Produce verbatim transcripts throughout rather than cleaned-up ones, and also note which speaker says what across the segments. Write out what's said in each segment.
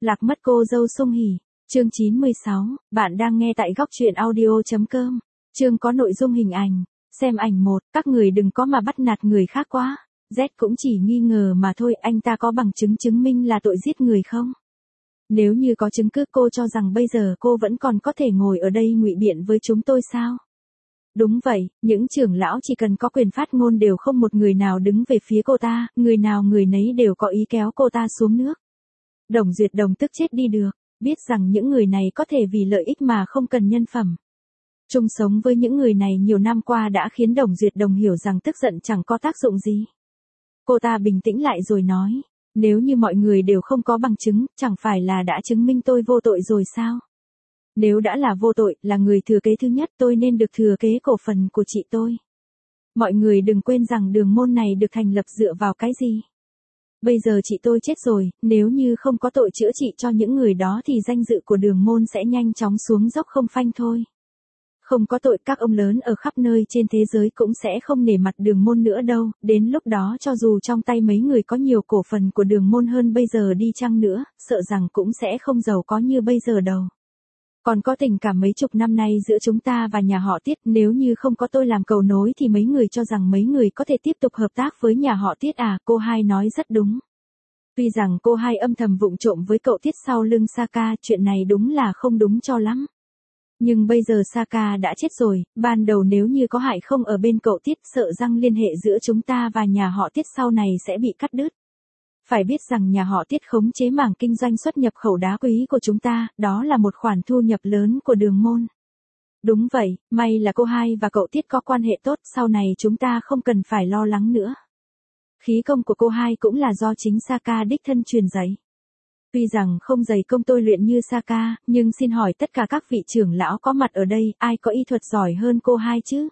Speaker 1: Lạc mất cô dâu Sung Hỉ. Chương chín mươi sáu, bạn đang nghe tại góc truyện audio chấm com. Chương có nội dung hình ảnh. Xem ảnh một, các người đừng có mà bắt nạt người khác quá. Z cũng chỉ nghi ngờ mà thôi, anh ta có bằng chứng chứng minh là tội giết người không? Nếu như có chứng cứ, cô cho rằng bây giờ cô vẫn còn có thể ngồi ở đây ngụy biện với chúng tôi sao? Đúng vậy, những trưởng lão chỉ cần có quyền phát ngôn đều không một người nào đứng về phía cô ta, người nào người nấy đều có ý kéo cô ta xuống nước. Đồng Duyệt Đồng tức chết đi được, biết rằng những người này có thể vì lợi ích mà không cần nhân phẩm. Chung sống với những người này nhiều năm qua đã khiến Đồng Duyệt Đồng hiểu rằng tức giận chẳng có tác dụng gì. Cô ta bình tĩnh lại rồi nói, nếu như mọi người đều không có bằng chứng, chẳng phải là đã chứng minh tôi vô tội rồi sao? Nếu đã là vô tội, là người thừa kế thứ nhất, tôi nên được thừa kế cổ phần của chị tôi. Mọi người đừng quên rằng đường môn này được thành lập dựa vào cái gì? Bây giờ chị tôi chết rồi, nếu như không có tội chữa trị cho những người đó thì danh dự của đường môn sẽ nhanh chóng xuống dốc không phanh thôi. Không có tội, các ông lớn ở khắp nơi trên thế giới cũng sẽ không nể mặt đường môn nữa đâu, đến lúc đó cho dù trong tay mấy người có nhiều cổ phần của đường môn hơn bây giờ đi chăng nữa, sợ rằng cũng sẽ không giàu có như bây giờ đâu. Còn có tình cảm mấy chục năm nay giữa chúng ta và nhà họ Tiết, nếu như không có tôi làm cầu nối thì mấy người cho rằng mấy người có thể tiếp tục hợp tác với nhà họ Tiết à? Cô hai nói rất đúng. Tuy rằng cô hai âm thầm vụng trộm với cậu Tiết sau lưng Saka, chuyện này đúng là không đúng cho lắm. Nhưng bây giờ Saka đã chết rồi, ban đầu nếu như có hại không ở bên cậu Tiết, sợ rằng liên hệ giữa chúng ta và nhà họ Tiết sau này sẽ bị cắt đứt. Phải biết rằng nhà họ Tiết khống chế mảng kinh doanh xuất nhập khẩu đá quý của chúng ta, đó là một khoản thu nhập lớn của đường môn. Đúng vậy, may là cô hai và cậu Tiết có quan hệ tốt, sau này chúng ta không cần phải lo lắng nữa. Khí công của cô hai cũng là do chính Saka đích thân truyền dạy. Tuy rằng không dày công tôi luyện như Saka, nhưng xin hỏi tất cả các vị trưởng lão có mặt ở đây, ai có y thuật giỏi hơn cô hai chứ?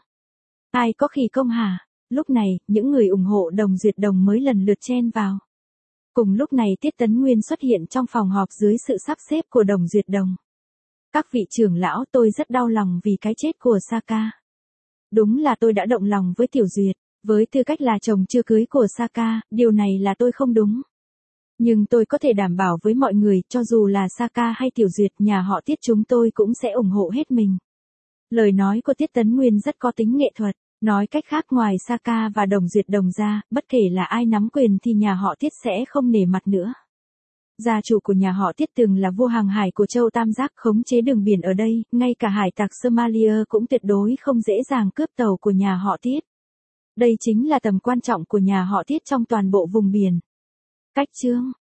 Speaker 1: Ai có khí công hả? Lúc này, những người ủng hộ Đồng Duyệt Đồng mới lần lượt chen vào. Cùng lúc này Tiết Tấn Nguyên xuất hiện trong phòng họp dưới sự sắp xếp của Đồng Duyệt Đồng. Các vị trưởng lão, tôi rất đau lòng vì cái chết của Saka. Đúng là tôi đã động lòng với Tiểu Duyệt, với tư cách là chồng chưa cưới của Saka, điều này là tôi không đúng. Nhưng tôi có thể đảm bảo với mọi người, cho dù là Saka hay Tiểu Duyệt, nhà họ Tiết chúng tôi cũng sẽ ủng hộ hết mình. Lời nói của Tiết Tấn Nguyên rất có tính nghệ thuật. Nói cách khác, ngoài Saka và Đồng Duyệt Đồng ra, bất kể là ai nắm quyền thì nhà họ Tiết sẽ không nể mặt nữa. Gia chủ của nhà họ Tiết từng là vua hàng hải của châu Tam Giác, khống chế đường biển ở đây, ngay cả hải tặc Somalia cũng tuyệt đối không dễ dàng cướp tàu của nhà họ Tiết. Đây chính là tầm quan trọng của nhà họ Tiết trong toàn bộ vùng biển. Cách chương